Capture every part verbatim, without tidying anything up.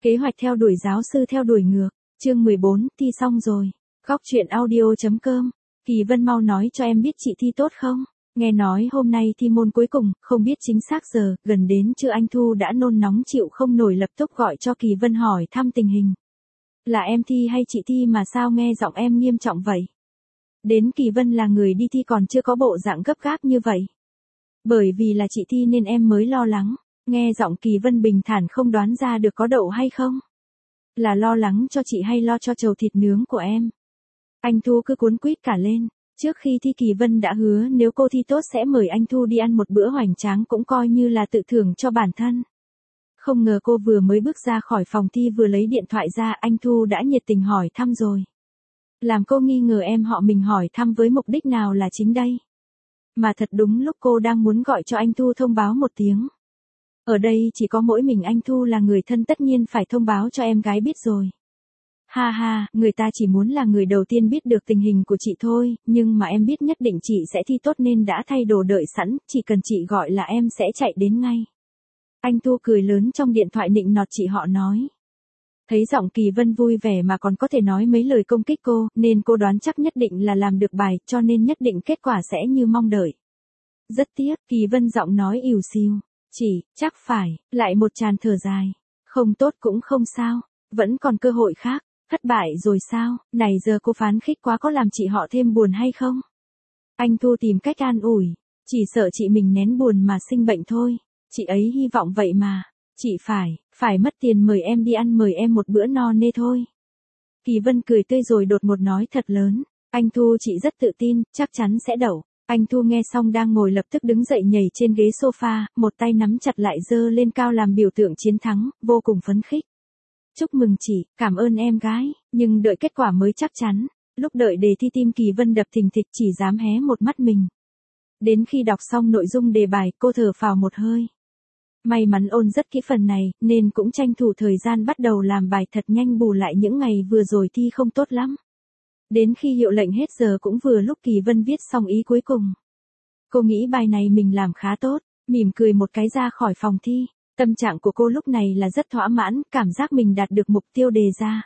Kế hoạch theo đuổi giáo sư theo đuổi ngược, chương mười bốn, thi xong rồi. Góc chuyện audio.com, Kỳ Vân mau nói cho em biết chị thi tốt không? Nghe nói hôm nay thi môn cuối cùng, không biết chính xác giờ, gần đến trưa anh Thu đã nôn nóng chịu không nổi lập tức gọi cho Kỳ Vân hỏi thăm tình hình. Là em thi hay chị thi mà sao nghe giọng em nghiêm trọng vậy? Đến Kỳ Vân là người đi thi còn chưa có bộ dạng gấp gáp như vậy. Bởi vì là chị thi nên em mới lo lắng. Nghe giọng Kỳ Vân bình thản không đoán ra được có đậu hay không. Là lo lắng cho chị hay lo cho chầu thịt nướng của em? Anh Thu cứ cuốn quýt cả lên. Trước khi thi Kỳ Vân đã hứa nếu cô thi tốt sẽ mời anh Thu đi ăn một bữa hoành tráng cũng coi như là tự thưởng cho bản thân. Không ngờ cô vừa mới bước ra khỏi phòng thi vừa lấy điện thoại ra anh Thu đã nhiệt tình hỏi thăm rồi. Làm cô nghi ngờ em họ mình hỏi thăm với mục đích nào là chính đây. Mà thật đúng lúc cô đang muốn gọi cho anh Thu thông báo một tiếng. Ở đây chỉ có mỗi mình anh Thu là người thân tất nhiên phải thông báo cho em gái biết rồi. Ha ha, người ta chỉ muốn là người đầu tiên biết được tình hình của chị thôi, nhưng mà em biết nhất định chị sẽ thi tốt nên đã thay đồ đợi sẵn, chỉ cần chị gọi là em sẽ chạy đến ngay. Anh Thu cười lớn trong điện thoại nịnh nọt chị họ nói. Thấy giọng Kỳ Vân vui vẻ mà còn có thể nói mấy lời công kích cô, nên cô đoán chắc nhất định là làm được bài, cho nên nhất định kết quả sẽ như mong đợi. Rất tiếc, Kỳ Vân giọng nói ỉu xìu. Chỉ, chắc phải, lại một tràn thở dài. Không tốt cũng không sao, vẫn còn cơ hội khác. Thất bại rồi sao, này giờ cô phán khích quá có làm chị họ thêm buồn hay không? Anh Thu tìm cách an ủi, chỉ sợ chị mình nén buồn mà sinh bệnh thôi, chị ấy hy vọng vậy mà, chị phải, phải mất tiền mời em đi ăn mời em một bữa no nê thôi. Kỳ Vân cười tươi rồi đột ngột nói thật lớn, anh Thu chị rất tự tin, chắc chắn sẽ đậu. Anh Thu nghe xong đang ngồi lập tức đứng dậy nhảy trên ghế sofa, một tay nắm chặt lại giơ lên cao làm biểu tượng chiến thắng, vô cùng phấn khích. Chúc mừng chị, cảm ơn em gái, nhưng đợi kết quả mới chắc chắn. Lúc đợi đề thi tim Kỳ Vân đập thình thịch chỉ dám hé một mắt mình. Đến khi đọc xong nội dung đề bài, cô thở phào một hơi. May mắn ôn rất kỹ phần này, nên cũng tranh thủ thời gian bắt đầu làm bài thật nhanh bù lại những ngày vừa rồi thi không tốt lắm. Đến khi hiệu lệnh hết giờ cũng vừa lúc Kỳ Vân viết xong ý cuối cùng. Cô nghĩ bài này mình làm khá tốt, mỉm cười một cái ra khỏi phòng thi. Tâm trạng của cô lúc này là rất thỏa mãn, cảm giác mình đạt được mục tiêu đề ra.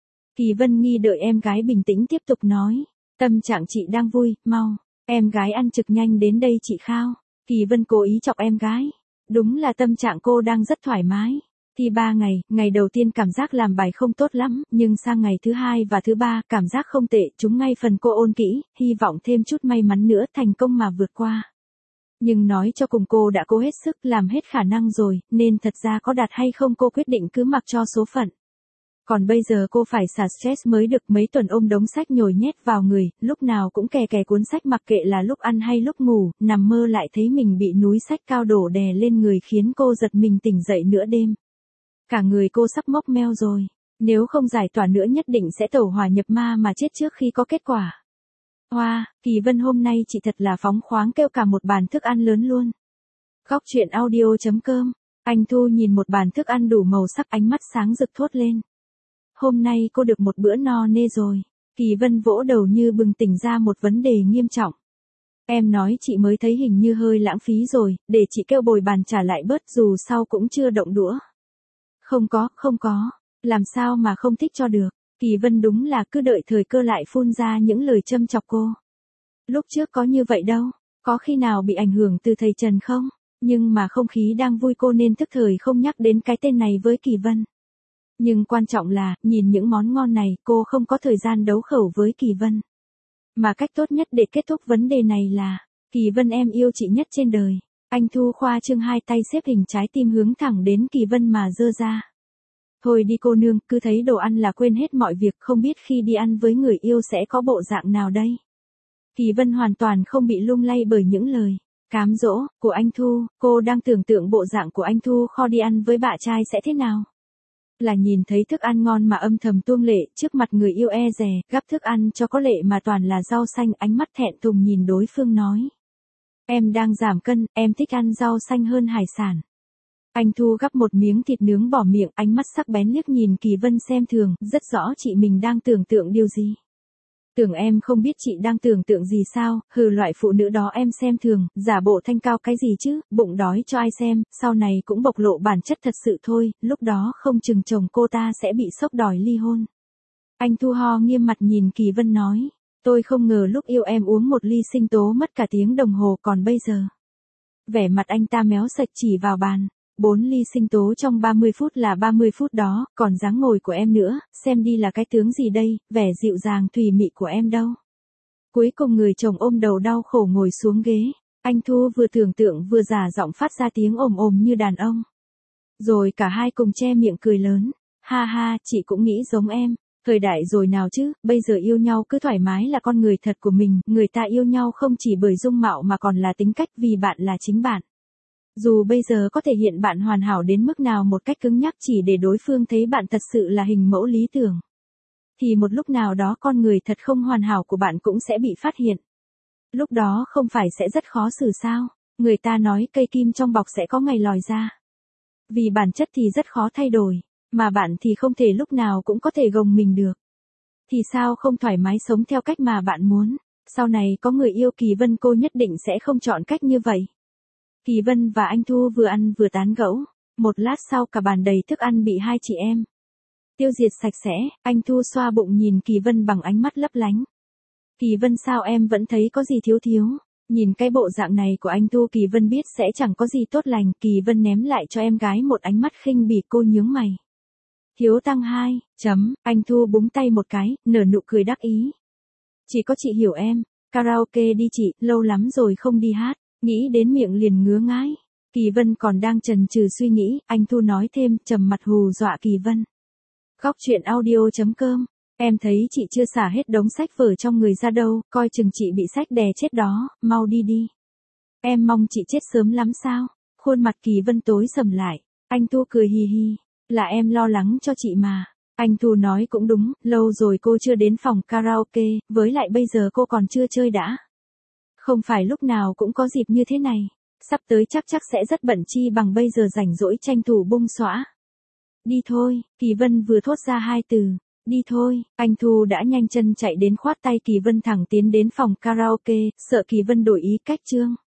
Kỳ Vân nghi đợi em gái bình tĩnh tiếp tục nói. Tâm trạng chị đang vui, mau. Em gái ăn trực nhanh đến đây chị khao. Kỳ Vân cố ý chọc em gái. Đúng là tâm trạng cô đang rất thoải mái. Thi ba ngày, ngày đầu tiên cảm giác làm bài không tốt lắm, nhưng sang ngày thứ hai và thứ ba cảm giác không tệ, chúng ngay phần cô ôn kỹ, hy vọng thêm chút may mắn nữa thành công mà vượt qua. Nhưng nói cho cùng cô đã cố hết sức làm hết khả năng rồi, nên thật ra có đạt hay không cô quyết định cứ mặc cho số phận. Còn bây giờ cô phải xả stress mới được, mấy tuần ôm đống sách nhồi nhét vào người, lúc nào cũng kè kè cuốn sách mặc kệ là lúc ăn hay lúc ngủ, nằm mơ lại thấy mình bị núi sách cao đổ đè lên người khiến cô giật mình tỉnh dậy nửa đêm. Cả người cô sắp mốc meo rồi, nếu không giải tỏa nữa nhất định sẽ tẩu hỏa nhập ma mà chết trước khi có kết quả. Hoa, wow, Kỳ Vân hôm nay chị thật là phóng khoáng kêu cả một bàn thức ăn lớn luôn. Góc chuyện audio.com, anh Thu nhìn một bàn thức ăn đủ màu sắc ánh mắt sáng rực thốt lên. Hôm nay cô được một bữa no nê rồi. Kỳ Vân vỗ đầu như bừng tỉnh ra một vấn đề nghiêm trọng. Em nói chị mới thấy hình như hơi lãng phí rồi, để chị kêu bồi bàn trả lại bớt dù sau cũng chưa động đũa. Không có, không có, làm sao mà không thích cho được. Kỳ Vân đúng là cứ đợi thời cơ lại phun ra những lời châm chọc cô. Lúc trước có như vậy đâu, có khi nào bị ảnh hưởng từ thầy Trần không? Nhưng mà không khí đang vui cô nên tức thời không nhắc đến cái tên này với Kỳ Vân. Nhưng quan trọng là, nhìn những món ngon này, cô không có thời gian đấu khẩu với Kỳ Vân. Mà cách tốt nhất để kết thúc vấn đề này là, Kỳ Vân em yêu chị nhất trên đời. Anh Thu khoa trương hai tay xếp hình trái tim hướng thẳng đến Kỳ Vân mà giơ ra. Thôi đi cô nương, cứ thấy đồ ăn là quên hết mọi việc, không biết khi đi ăn với người yêu sẽ có bộ dạng nào đây. Kỳ Vân hoàn toàn không bị lung lay bởi những lời cám dỗ của anh Thu, cô đang tưởng tượng bộ dạng của anh Thu kho đi ăn với bạn trai sẽ thế nào. Là nhìn thấy thức ăn ngon mà âm thầm tuông lệ, trước mặt người yêu e dè, gắp thức ăn cho có lệ mà toàn là rau xanh, ánh mắt thẹn thùng nhìn đối phương nói. Em đang giảm cân, em thích ăn rau xanh hơn hải sản. Anh Thu gắp một miếng thịt nướng bỏ miệng, ánh mắt sắc bén liếc nhìn Kỳ Vân xem thường, rất rõ chị mình đang tưởng tượng điều gì. Tưởng em không biết chị đang tưởng tượng gì sao, hừ loại phụ nữ đó em xem thường, giả bộ thanh cao cái gì chứ, bụng đói cho ai xem, sau này cũng bộc lộ bản chất thật sự thôi, lúc đó không chừng chồng cô ta sẽ bị sốc đòi ly hôn. Anh Thu Ho nghiêm mặt nhìn Kỳ Vân nói, tôi không ngờ lúc yêu em uống một ly sinh tố mất cả tiếng đồng hồ còn bây giờ. Vẻ mặt anh ta méo sạch chỉ vào bàn. Bốn ly sinh tố trong ba mươi phút là ba mươi phút đó, còn dáng ngồi của em nữa, xem đi là cái tướng gì đây, vẻ dịu dàng thùy mị của em đâu. Cuối cùng người chồng ôm đầu đau khổ ngồi xuống ghế, anh Thu vừa tưởng tượng vừa giả giọng phát ra tiếng ồm ồm như đàn ông. Rồi cả hai cùng che miệng cười lớn, ha ha, chị cũng nghĩ giống em, thời đại rồi nào chứ, bây giờ yêu nhau cứ thoải mái là con người thật của mình, người ta yêu nhau không chỉ bởi dung mạo mà còn là tính cách vì bạn là chính bạn. Dù bây giờ có thể hiện bạn hoàn hảo đến mức nào một cách cứng nhắc chỉ để đối phương thấy bạn thật sự là hình mẫu lý tưởng, thì một lúc nào đó con người thật không hoàn hảo của bạn cũng sẽ bị phát hiện. Lúc đó không phải sẽ rất khó xử sao? Người ta nói cây kim trong bọc sẽ có ngày lòi ra. Vì bản chất thì rất khó thay đổi, mà bạn thì không thể lúc nào cũng có thể gồng mình được. Thì sao không thoải mái sống theo cách mà bạn muốn? Sau này có người yêu Kỳ Vân cô nhất định sẽ không chọn cách như vậy. Kỳ Vân và anh Thu vừa ăn vừa tán gẫu. Một lát sau cả bàn đầy thức ăn bị hai chị em tiêu diệt sạch sẽ. Anh Thu xoa bụng nhìn Kỳ Vân bằng ánh mắt lấp lánh. Kỳ Vân sao em vẫn thấy có gì thiếu thiếu? Nhìn cái bộ dạng này của anh Thu Kỳ Vân biết sẽ chẳng có gì tốt lành. Kỳ Vân ném lại cho em gái một ánh mắt khinh bỉ. Cô nhướng mày. Thiếu tăng hai, chấm, anh Thu búng tay một cái, nở nụ cười đắc ý. Chỉ có chị hiểu em, karaoke đi chị, lâu lắm rồi không đi hát. Nghĩ đến miệng liền ngứa ngái. Kỳ Vân còn đang chần chừ suy nghĩ, anh Thu nói thêm, trầm mặt hù dọa Kỳ Vân. Góc truyện audio chấm com. Em thấy chị chưa xả hết đống sách vở trong người ra đâu, coi chừng chị bị sách đè chết đó, mau đi đi. Em mong chị chết sớm lắm sao? Khuôn mặt Kỳ Vân tối sầm lại. Anh Thu cười hì hì. Là em lo lắng cho chị mà. Anh Thu nói cũng đúng, lâu rồi cô chưa đến phòng karaoke, với lại bây giờ cô còn chưa chơi đã. Không phải lúc nào cũng có dịp như thế này. Sắp tới chắc chắc sẽ rất bận chi bằng bây giờ rảnh rỗi tranh thủ bung xõa. Đi thôi, Kỳ Vân vừa thốt ra hai từ. Đi thôi, anh Thu đã nhanh chân chạy đến khoát tay Kỳ Vân thẳng tiến đến phòng karaoke, sợ Kỳ Vân đổi ý cách chương.